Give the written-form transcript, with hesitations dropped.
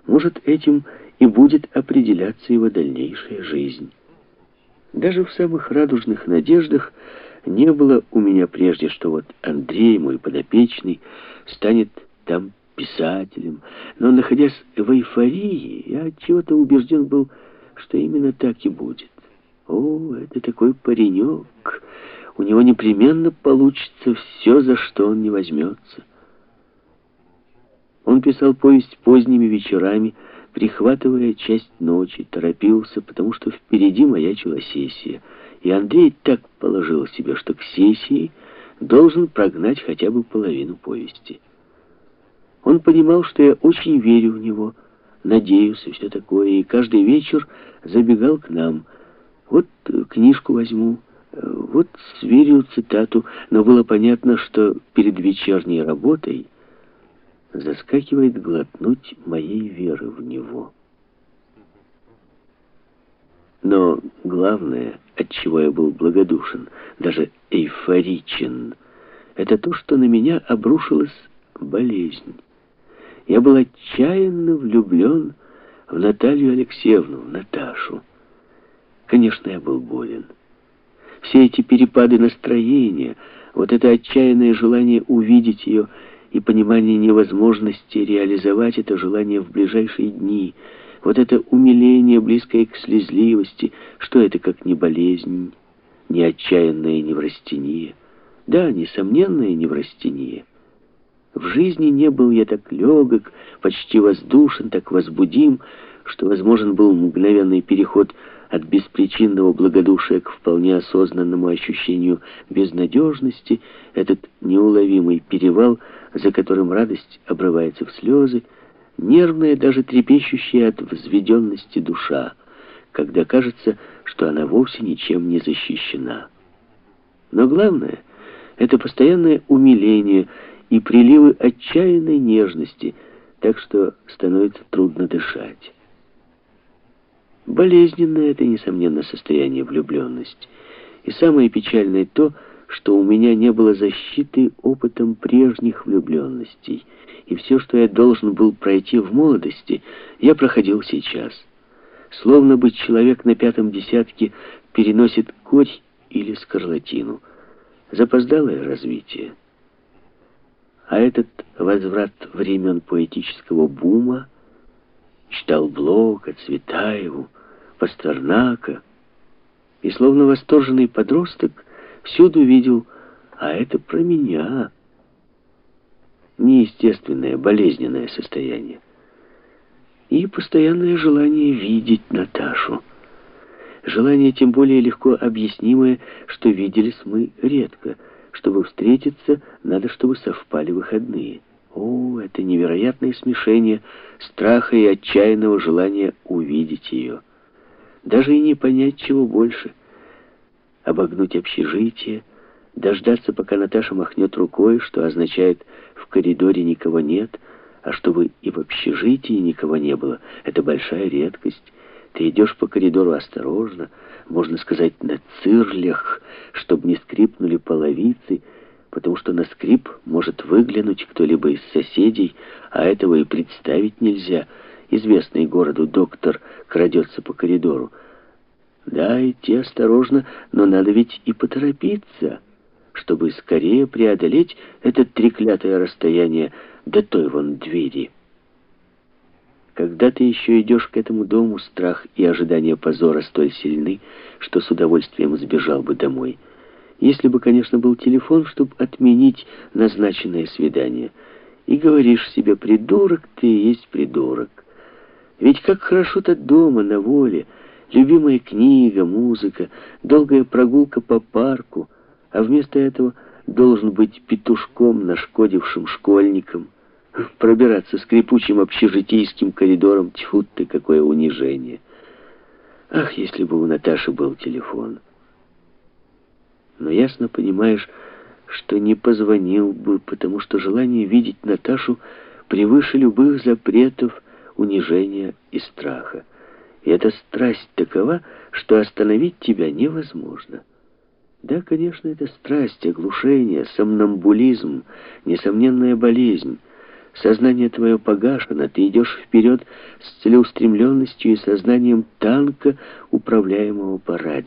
Может, этим и будет определяться его дальнейшая жизнь. Даже в самых радужных надеждах не было у меня прежде, что вот Андрей, мой подопечный, станет там писателем. Но, находясь в эйфории, я отчего-то убежден был, что именно так и будет. О, это такой паренек. У него непременно получится все, за что он не возьмется. Он писал повесть поздними вечерами, прихватывая часть ночи, торопился, потому что впереди маячила сессия. И Андрей так положил себе, что к сессии должен прогнать хотя бы половину повести. Он понимал, что я очень верю в него, надеюсь и все такое, и каждый вечер забегал к нам. Вот книжку возьму, вот сверю цитату, но было понятно, что перед вечерней работой заскакивает глотнуть моей веры в него. Но главное, от чего я был благодушен, даже эйфоричен, это то, что на меня обрушилась болезнь. Я был отчаянно влюблен в Наталью Алексеевну, в Наташу. Конечно, я был болен. Все эти перепады настроения, вот это отчаянное желание увидеть ее и понимание невозможности реализовать это желание в ближайшие дни, вот это умиление, близкое к слезливости, что это как не болезнь, не отчаянная неврастения? Да, несомненная неврастения. В жизни не был я так легок, почти воздушен, так возбудим, что возможен был мгновенный переход от беспричинного благодушия к вполне осознанному ощущению безнадежности, этот неуловимый перевал, за которым радость обрывается в слезы, нервная, даже трепещущая от взведенности душа, когда кажется, что она вовсе ничем не защищена. Но главное — это постоянное умиление и приливы отчаянной нежности, так что становится трудно дышать. Болезненное это, несомненно, состояние влюбленности. И самое печальное то, что у меня не было защиты опытом прежних влюбленностей. И все, что я должен был пройти в молодости, я проходил сейчас. Словно бы человек на 5-м десятке переносит корь или скарлатину. Запоздалое развитие. А этот возврат времен поэтического бума читал Блока, Цветаеву, Пастернака, и словно восторженный подросток всюду видел, а это про меня. Неестественное, болезненное состояние. И постоянное желание видеть Наташу. Желание тем более легко объяснимое, что виделись мы редко. Чтобы встретиться, надо, чтобы совпали выходные. О, это невероятное смешение страха и отчаянного желания увидеть ее. Даже и не понять, чего больше. Обогнуть общежитие, дождаться, пока Наташа махнет рукой, что означает «в коридоре никого нет», а чтобы и в общежитии никого не было, это большая редкость. Ты идешь по коридору осторожно, можно сказать, на цирлях, чтобы не скрипнули половицы, потому что на скрип может выглянуть кто-либо из соседей, а этого и представить нельзя. Известный городу доктор крадется по коридору. Да, идти осторожно, но надо ведь и поторопиться, чтобы скорее преодолеть это треклятое расстояние до той вон двери. Когда ты еще идешь к этому дому, страх и ожидание позора столь сильны, что с удовольствием сбежал бы домой. Если бы, конечно, был телефон, чтобы отменить назначенное свидание. И говоришь себе: придурок ты и есть придурок. Ведь как хорошо-то дома, на воле. Любимая книга, музыка, долгая прогулка по парку. А вместо этого должен быть петушком, нашкодившим школьником. Пробираться скрипучим общежитийским коридором. Тьфу ты, какое унижение. Ах, если бы у Наташи был телефон. Но ясно понимаешь, что не позвонил бы, потому что желание видеть Наташу превыше любых запретов, унижения и страха. И эта страсть такова, что остановить тебя невозможно. Да, конечно, это страсть, оглушение, сомнамбулизм, несомненная болезнь. Сознание твое погашено, ты идешь вперед с целеустремленностью и сознанием танка, управляемого по радио.